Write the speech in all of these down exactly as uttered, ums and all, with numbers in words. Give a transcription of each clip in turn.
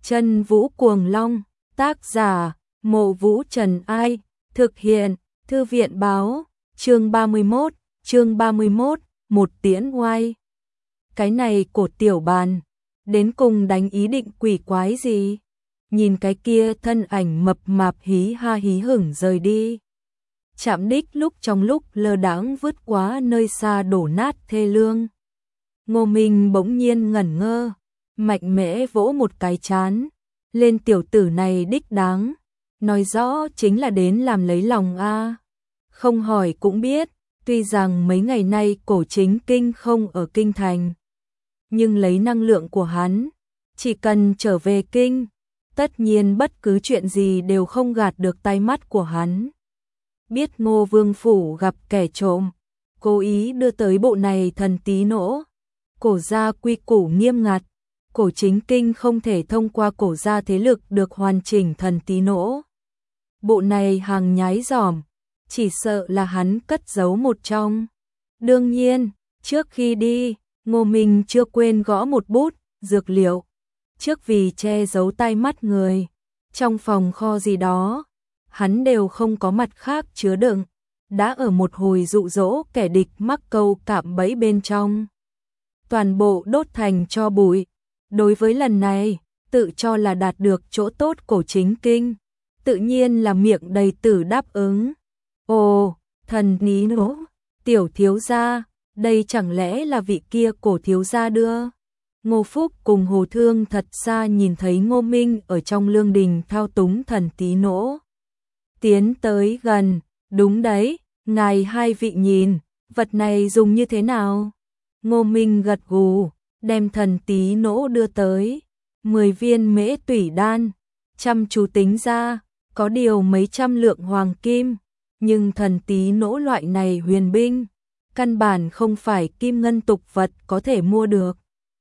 Chân Vũ Cuồng Long, tác giả, Mộ Vũ Trần Ai, thực hiện, Thư viện báo, chương ba mươi mốt, chương ba mươi mốt, một tiễn oai. Cái này của tiểu bàn, đến cùng đánh ý định quỷ quái gì? Nhìn cái kia thân ảnh mập mạp hí ha hí hửng rời đi. Chạm đích lúc trong lúc lơ đãng vứt quá nơi xa đổ nát thê lương. Ngô Minh bỗng nhiên ngẩn ngơ, mạnh mẽ vỗ một cái chán, lên tiểu tử này đích đáng, nói rõ chính là đến làm lấy lòng a. Không hỏi cũng biết, tuy rằng mấy ngày nay Cổ Chính Kinh không ở kinh thành, nhưng lấy năng lượng của hắn, chỉ cần trở về kinh, tất nhiên bất cứ chuyện gì đều không gạt được tai mắt của hắn. Biết Ngô Vương phủ gặp kẻ trộm, cố ý đưa tới bộ này thần tí nỗ. Cổ gia quy củ nghiêm ngặt, Cổ Chính Kinh không thể thông qua cổ gia thế lực được hoàn chỉnh thần tí nỗ. Bộ này hàng nhái giỏm, chỉ sợ là hắn cất giấu một trong. Đương nhiên, trước khi đi, Ngô Minh chưa quên gõ một bút, dược liệu. Trước vì che giấu tai mắt người, trong phòng kho gì đó, hắn đều không có mặt khác chứa đựng, đã ở một hồi dụ dỗ kẻ địch mắc câu cạm bẫy bên trong. Toàn bộ đốt thành cho bụi. Đối với lần này, tự cho là đạt được chỗ tốt Cổ Chính Kinh, tự nhiên là miệng đầy tử đáp ứng. Ồ, thần ní nỗ, tiểu thiếu gia, đây chẳng lẽ là vị kia Cổ thiếu gia đưa? Ngô Phúc cùng Hồ Thương thật xa nhìn thấy Ngô Minh ở trong lương đình thao túng thần tí nỗ. Tiến tới gần, đúng đấy, ngài hai vị nhìn, vật này dùng như thế nào? Ngô Minh gật gù, đem thần tí nỗ đưa tới, mười viên mễ tủy đan, chăm chú tính ra, có điều mấy trăm lượng hoàng kim, nhưng thần tí nỗ loại này huyền binh, căn bản không phải kim ngân tục vật có thể mua được.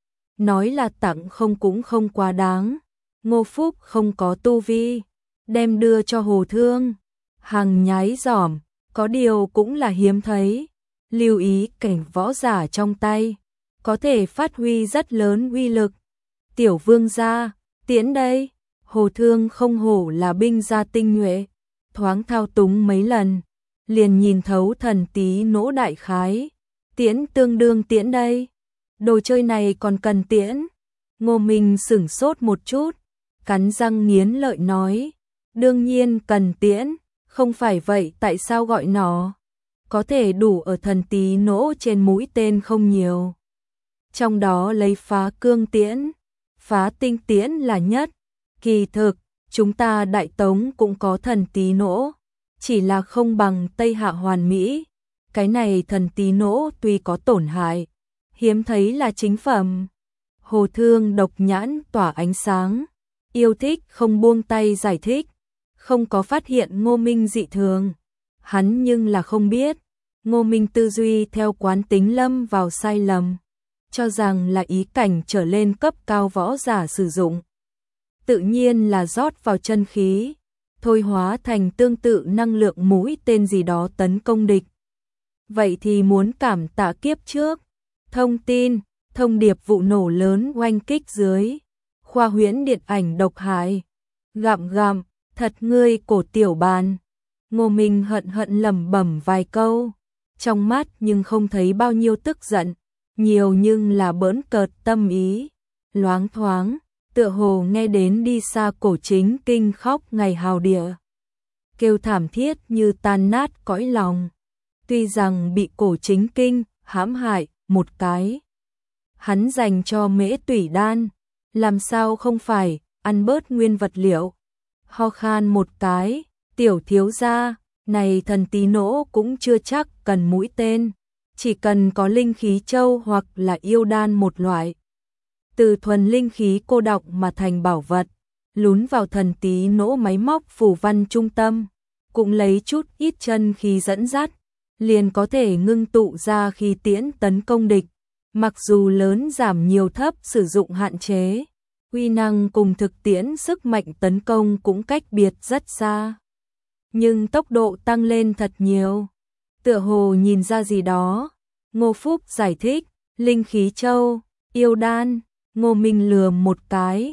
Nói là tặng không cũng không quá đáng, Ngô Phúc không có tu vi, đem đưa cho Hồ Thương, hàng nhái giỏm, có điều cũng là hiếm thấy. Lưu ý cảnh võ giả trong tay, có thể phát huy rất lớn uy lực. Tiểu vương gia, tiễn đây. Hồ Thương không hổ là binh gia tinh nhuệ, thoáng thao túng mấy lần, liền nhìn thấu thần tí nỗ đại khái. Tiễn tương đương tiễn đây. Đồ chơi này còn cần tiễn. Ngô Minh sửng sốt một chút, cắn răng nghiến lợi nói, đương nhiên cần tiễn, không phải vậy tại sao gọi nó? Có thể đủ ở thần tí nỗ trên mũi tên không nhiều. Trong đó lấy phá cương tiễn, phá tinh tiễn là nhất. Kỳ thực, chúng ta Đại Tống cũng có thần tí nỗ, chỉ là không bằng Tây Hạ hoàn mỹ. Cái này thần tí nỗ tuy có tổn hại, hiếm thấy là chính phẩm. Hồ Thương độc nhãn tỏa ánh sáng, yêu thích không buông tay giải thích, không có phát hiện Ngô Minh dị thường. Hắn nhưng là không biết, Ngô Minh tư duy theo quán tính lâm vào sai lầm, cho rằng là ý cảnh trở lên cấp cao võ giả sử dụng. Tự nhiên là rót vào chân khí, thôi hóa thành tương tự năng lượng mũi tên gì đó tấn công địch. Vậy thì muốn cảm tạ kiếp trước, thông tin, thông điệp vụ nổ lớn oanh kích dưới, khoa huyễn điện ảnh độc hại, gặm gặm, thật ngươi Cổ tiểu bàn. Ngô Minh hận hận lẩm bẩm vài câu, trong mắt nhưng không thấy bao nhiêu tức giận, nhiều nhưng là bỡn cợt tâm ý, loáng thoáng, tựa hồ nghe đến đi xa Cổ Chính Kinh khóc ngày hào địa, kêu thảm thiết như tan nát cõi lòng. Tuy rằng bị Cổ Chính Kinh hãm hại một cái, hắn dành cho mễ tủy đan, làm sao không phải ăn bớt nguyên vật liệu. Ho khan một cái, tiểu thiếu gia, này thần tí nỗ cũng chưa chắc cần mũi tên, chỉ cần có linh khí châu hoặc là yêu đan một loại. Từ thuần linh khí cô đọng mà thành bảo vật, lún vào thần tí nỗ máy móc phù văn trung tâm, cũng lấy chút ít chân khí dẫn dắt, liền có thể ngưng tụ ra khí tiễn tấn công địch. Mặc dù lớn giảm nhiều thấp sử dụng hạn chế, uy năng cùng thực tiễn sức mạnh tấn công cũng cách biệt rất xa. Nhưng tốc độ tăng lên thật nhiều. Tựa hồ nhìn ra gì đó, Ngô Phúc giải thích, linh khí châu, yêu đan. Ngô Minh lườm một cái,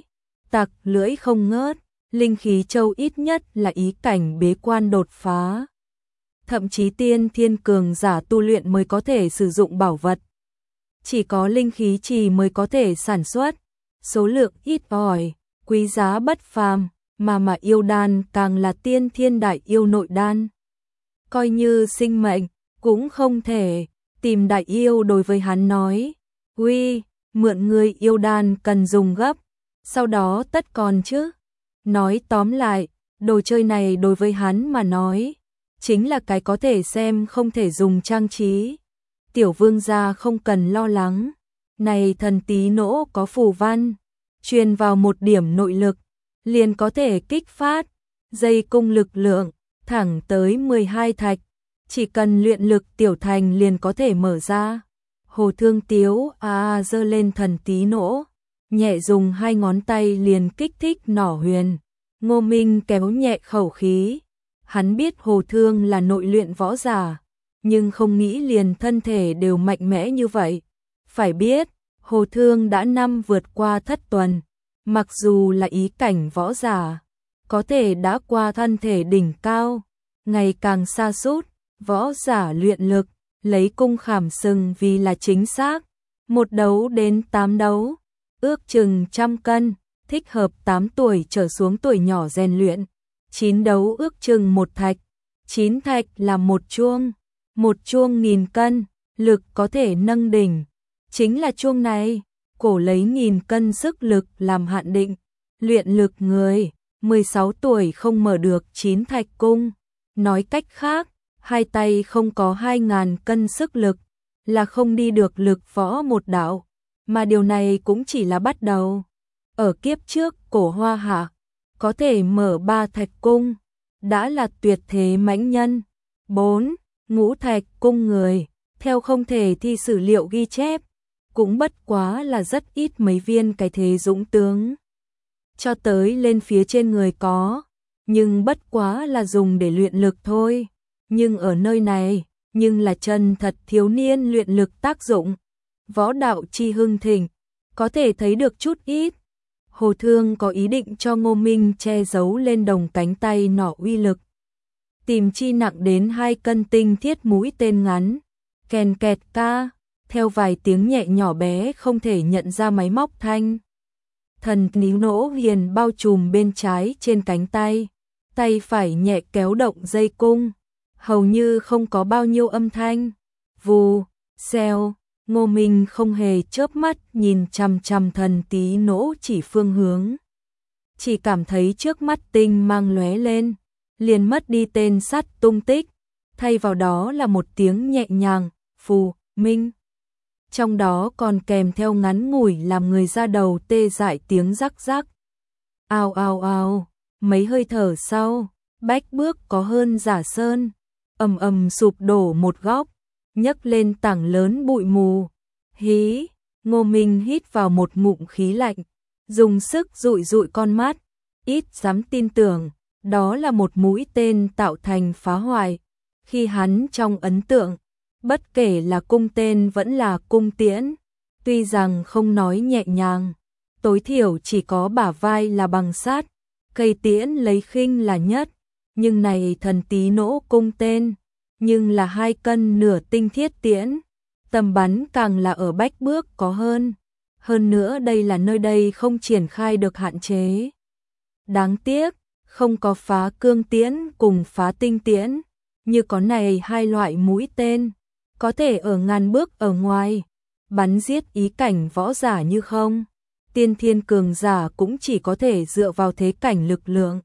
tặc lưỡi không ngớt, linh khí châu ít nhất là ý cảnh bế quan đột phá. Thậm chí tiên thiên cường giả tu luyện mới có thể sử dụng bảo vật. Chỉ có linh khí trì mới có thể sản xuất, số lượng ít ỏi, quý giá bất phàm, mà mà yêu đan càng là tiên thiên đại yêu nội đan. Coi như sinh mệnh, cũng không thể, tìm đại yêu đối với hắn nói, uy, mượn người yêu đan cần dùng gấp, sau đó tất còn chứ. Nói tóm lại, đồ chơi này đối với hắn mà nói, chính là cái có thể xem không thể dùng trang trí. Tiểu vương gia không cần lo lắng, này thần tí nỗ có phù văn, truyền vào một điểm nội lực, liền có thể kích phát, dây cung lực lượng, thẳng tới mười hai thạch, chỉ cần luyện lực tiểu thành liền có thể mở ra. Hồ Thương Tiếu à giơ lên thần tí nỗ, nhẹ dùng hai ngón tay liền kích thích nỏ huyền. Ngô Minh kéo nhẹ khẩu khí, hắn biết Hồ Thương là nội luyện võ giả, nhưng không nghĩ liền thân thể đều mạnh mẽ như vậy. Phải biết, Hồ Thương đã năm vượt qua thất tuần, mặc dù là ý cảnh võ giả, có thể đã qua thân thể đỉnh cao, ngày càng xa sút võ giả luyện lực, lấy cung khảm sừng vì là chính xác, một đấu đến tám đấu, ước chừng trăm cân, thích hợp tám tuổi trở xuống tuổi nhỏ rèn luyện, chín đấu ước chừng một thạch, chín thạch là một chuông, một chuông nghìn cân, lực có thể nâng đỉnh, chính là chuông này, cổ lấy nghìn cân sức lực làm hạn định, luyện lực người, mười sáu tuổi không mở được chín thạch cung, nói cách khác, hai tay không có hai ngàn cân sức lực, là không đi được lực võ một đạo, mà điều này cũng chỉ là bắt đầu. Ở kiếp trước, cổ Hoa Hạ, có thể mở ba thạch cung, đã là tuyệt thế mãnh nhân. Bốn, ngũ thạch cung người, theo không thể thi sử liệu ghi chép, cũng bất quá là rất ít mấy viên cái thế dũng tướng. Cho tới lên phía trên người có, nhưng bất quá là dùng để luyện lực thôi. Nhưng ở nơi này, nhưng là chân thật thiếu niên luyện lực tác dụng. Võ đạo chi hưng thịnh, có thể thấy được chút ít. Hồ Thương có ý định cho Ngô Minh che giấu lên đồng cánh tay nỏ uy lực. Tìm chi nặng đến hai cân tinh thiết mũi tên ngắn, kèn kẹt ca, theo vài tiếng nhẹ nhỏ bé không thể nhận ra máy móc thanh. Thần níu nỗ hiền bao trùm bên trái trên cánh tay, tay phải nhẹ kéo động dây cung, hầu như không có bao nhiêu âm thanh. Vù, xèo, Ngô Minh không hề chớp mắt nhìn chằm chằm thần tí nỗ chỉ phương hướng. Chỉ cảm thấy trước mắt tinh mang lóe lên, liền mất đi tên sắt tung tích, thay vào đó là một tiếng nhẹ nhàng, phù, minh. Trong đó còn kèm theo ngắn ngủi làm người ra đầu tê dại tiếng rắc rắc. Ao ao ao, mấy hơi thở sau, bách bước có hơn Giả Sơn, ầm ầm sụp đổ một góc, nhấc lên tảng lớn bụi mù. Hí, Ngô Minh hít vào một ngụm khí lạnh, dùng sức dụi dụi con mắt, ít dám tin tưởng, đó là một mũi tên tạo thành phá hoại. Khi hắn trong ấn tượng, bất kể là cung tên vẫn là cung tiễn, tuy rằng không nói nhẹ nhàng, tối thiểu chỉ có bả vai là bằng sắt, cây tiễn lấy khinh là nhất, nhưng này thần tí nỗ cung tên, nhưng là hai cân nửa tinh thiết tiễn, tầm bắn càng là ở bách bước có hơn. Hơn nữa đây là nơi đây không triển khai được hạn chế. Đáng tiếc, không có phá cương tiễn cùng phá tinh tiễn, như có này hai loại mũi tên, có thể ở ngàn bước ở ngoài, bắn giết ý cảnh võ giả như không. Tiên thiên cường giả cũng chỉ có thể dựa vào thế cảnh lực lượng.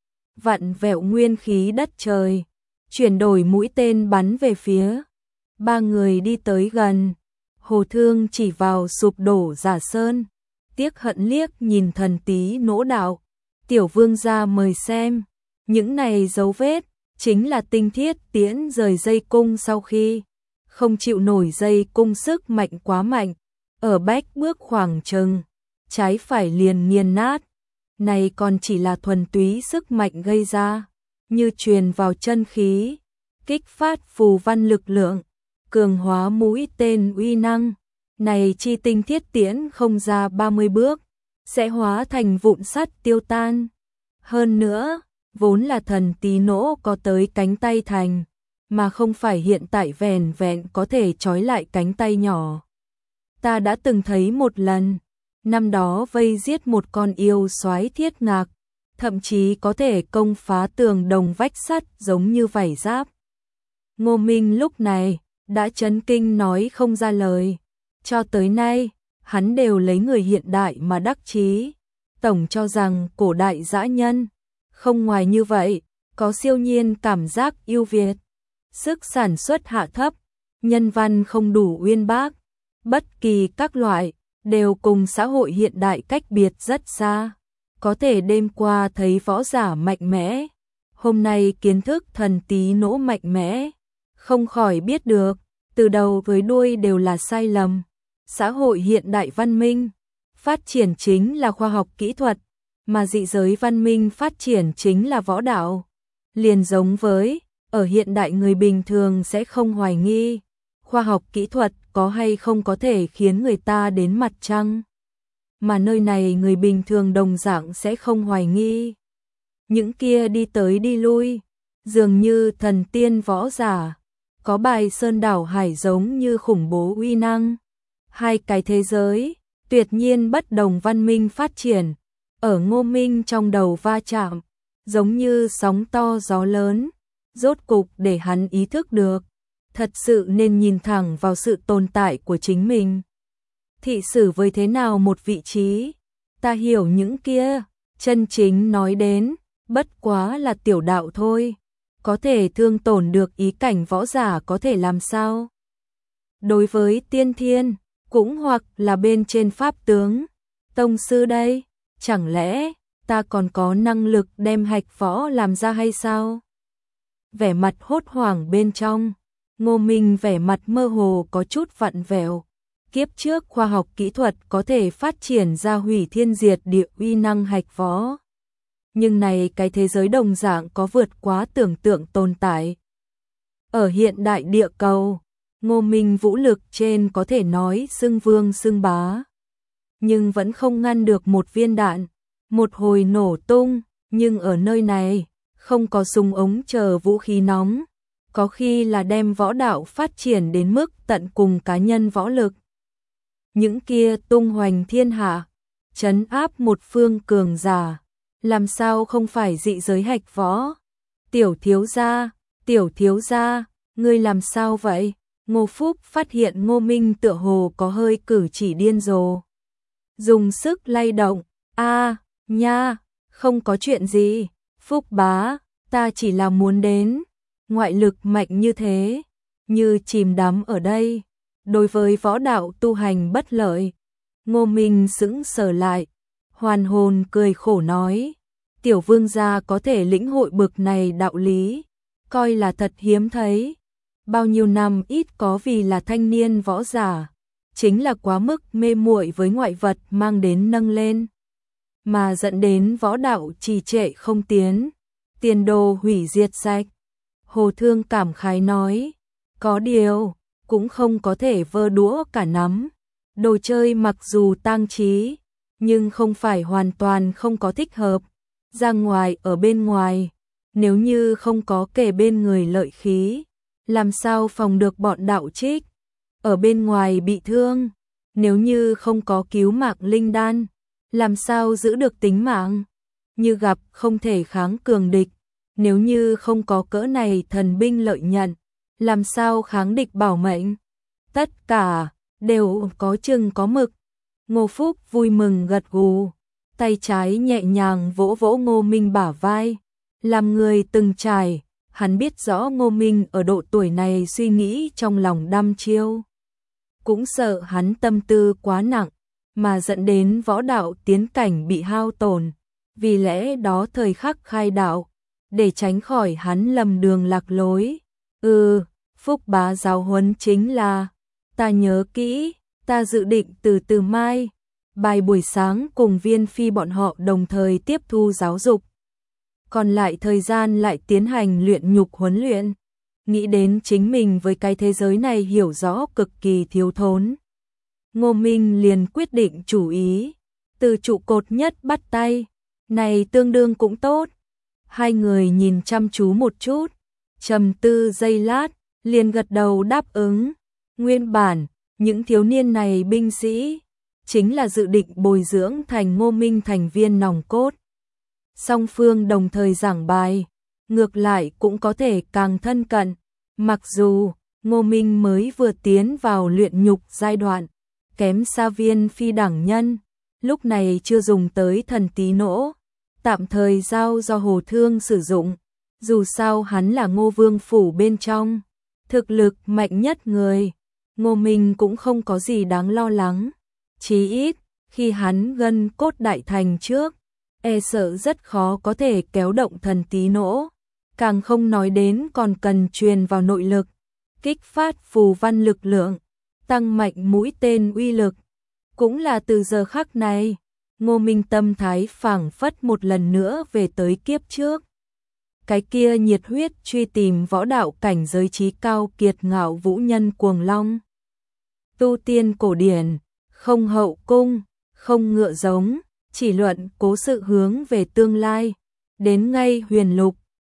Vặn vẹo nguyên khí đất trời, chuyển đổi mũi tên bắn về phía. Ba người đi tới gần, Hồ Thương chỉ vào sụp đổ Giả Sơn, tiếc hận liếc nhìn thần tí nỗ đạo. Tiểu vương gia mời xem, những này dấu vết, chính là tinh thiết tiễn rời dây cung sau khi không chịu nổi dây cung sức mạnh quá mạnh, ở bách bước khoảng chừng, trái phải liền nghiền nát. Này còn chỉ là thuần túy sức mạnh gây ra, như truyền vào chân khí, kích phát phù văn lực lượng, cường hóa mũi tên uy năng. Này chi tinh thiết tiễn không ra ba mươi bước, sẽ hóa thành vụn sắt tiêu tan. Hơn nữa, vốn là thần tí nỗ có tới cánh tay thành, mà không phải hiện tại vẻn vẹn có thể trói lại cánh tay nhỏ. Ta đã từng thấy một lần, năm đó vây giết một con yêu soái thiết ngạc, thậm chí có thể công phá tường đồng vách sắt giống như vảy giáp. Ngô Minh lúc này đã chấn kinh nói không ra lời. Cho tới nay, hắn đều lấy người hiện đại mà đắc chí. Tổng cho rằng cổ đại dã nhân, không ngoài như vậy, có siêu nhiên cảm giác ưu việt. Sức sản xuất hạ thấp, nhân văn không đủ uyên bác, bất kỳ các loại, đều cùng xã hội hiện đại cách biệt rất xa. Có thể đêm qua thấy võ giả mạnh mẽ, hôm nay kiến thức thần tí nỗ mạnh mẽ, không khỏi biết được, từ đầu với đuôi đều là sai lầm. Xã hội hiện đại văn minh, phát triển chính là khoa học kỹ thuật, mà dị giới văn minh phát triển chính là võ đạo. Liền giống với, ở hiện đại người bình thường sẽ không hoài nghi, khoa học kỹ thuật có hay không có thể khiến người ta đến mặt trăng. Mà nơi này người bình thường đồng dạng sẽ không hoài nghi. Những kia đi tới đi lui, dường như thần tiên võ giả, có bài sơn đảo hải giống như khủng bố uy năng. Hai cái thế giới, tuyệt nhiên bất đồng văn minh phát triển, ở Ngô Minh trong đầu va chạm, giống như sóng to gió lớn, rốt cục để hắn ý thức được, thật sự nên nhìn thẳng vào sự tồn tại của chính mình. Thị sử với thế nào một vị trí, ta hiểu những kia, chân chính nói đến, bất quá là tiểu đạo thôi, có thể thương tổn được ý cảnh võ giả có thể làm sao. Đối với tiên thiên, cũng hoặc là bên trên pháp tướng, tông sư đây, chẳng lẽ ta còn có năng lực đem hạch võ làm ra hay sao? Vẻ mặt hốt hoảng bên trong, Ngô Minh vẻ mặt mơ hồ có chút vặn vẹo. Kiếp trước khoa học kỹ thuật có thể phát triển ra hủy thiên diệt địa uy năng hạch võ. Nhưng này cái thế giới đồng dạng có vượt quá tưởng tượng tồn tại. Ở hiện đại địa cầu, Ngô Minh vũ lực trên có thể nói xưng vương xưng bá. Nhưng vẫn không ngăn được một viên đạn, một hồi nổ tung, nhưng ở nơi này, không có súng ống chờ vũ khí nóng. Có khi là đem võ đạo phát triển đến mức tận cùng cá nhân võ lực. Những kia tung hoành thiên hạ, trấn áp một phương cường giả, làm sao không phải dị giới hạch võ? Tiểu thiếu gia, tiểu thiếu gia, ngươi làm sao vậy? Ngô Phúc phát hiện Ngô Minh tựa hồ có hơi cử chỉ điên rồ. Dùng sức lay động, a nha, không có chuyện gì, Phúc bá, ta chỉ là muốn đến. Ngoại lực mạnh như thế, như chìm đắm ở đây, đối với võ đạo tu hành bất lợi. Ngô Minh sững sờ lại, hoàn hồn cười khổ nói, tiểu vương gia có thể lĩnh hội bực này đạo lý, coi là thật hiếm thấy. Bao nhiêu năm ít có vì là thanh niên võ giả, chính là quá mức mê muội với ngoại vật mang đến nâng lên, mà dẫn đến võ đạo trì trệ không tiến, tiền đồ hủy diệt sạch. Hồ Thương cảm khái nói, có điều, cũng không có thể vơ đũa cả nắm. Đồ chơi mặc dù tang trí, nhưng không phải hoàn toàn không có thích hợp. Ra ngoài ở bên ngoài, nếu như không có kề bên người lợi khí, làm sao phòng được bọn đạo trích. Ở bên ngoài bị thương, nếu như không có cứu mạng linh đan, làm sao giữ được tính mạng. Như gặp không thể kháng cường địch, nếu như không có cỡ này thần binh lợi nhận, làm sao kháng địch bảo mệnh. Tất cả đều có chừng có mực. Ngô Phúc vui mừng gật gù, tay trái nhẹ nhàng vỗ vỗ Ngô Minh bả vai. Làm người từng trải, hắn biết rõ Ngô Minh ở độ tuổi này suy nghĩ trong lòng đăm chiêu. Cũng sợ hắn tâm tư quá nặng, mà dẫn đến võ đạo tiến cảnh bị hao tổn. Vì lẽ đó thời khắc khai đạo, để tránh khỏi hắn lầm đường lạc lối. Ừ, Phúc bá giáo huấn chính là, ta nhớ kỹ, ta dự định từ từ mai, bài buổi sáng cùng Viên Phi bọn họ đồng thời tiếp thu giáo dục. Còn lại thời gian lại tiến hành luyện nhục huấn luyện. Nghĩ đến chính mình với cái thế giới này hiểu rõ cực kỳ thiếu thốn. Ngô Minh liền quyết định chủ ý, từ trụ cột nhất bắt tay, này tương đương cũng tốt. Hai người nhìn chăm chú một chút, trầm tư giây lát, liền gật đầu đáp ứng. Nguyên bản, những thiếu niên này binh sĩ, chính là dự định bồi dưỡng thành Ngô Minh thành viên nòng cốt. Song phương đồng thời giảng bài, ngược lại cũng có thể càng thân cận, mặc dù Ngô Minh mới vừa tiến vào luyện nhục giai đoạn, kém xa Viên Phi đẳng nhân, lúc này chưa dùng tới thần tí nỗ, tạm thời giao do Hồ Thương sử dụng, dù sao hắn là Ngô Vương phủ bên trong, thực lực mạnh nhất người, Ngô Minh cũng không có gì đáng lo lắng, chí ít khi hắn gân cốt đại thành trước, e sợ rất khó có thể kéo động thần tí nỗ, càng không nói đến còn cần truyền vào nội lực, kích phát phù văn lực lượng, tăng mạnh mũi tên uy lực. Cũng là từ giờ khắc này, Ngô Minh tâm thái phảng phất một lần nữa về tới kiếp trước. Cái kia nhiệt huyết truy tìm võ đạo cảnh giới trí cao kiệt ngạo vũ nhân cuồng long. Tu tiên cổ điển, không hậu cung, không ngựa giống, chỉ luận cố sự hướng về tương lai, đến ngay huyền lục,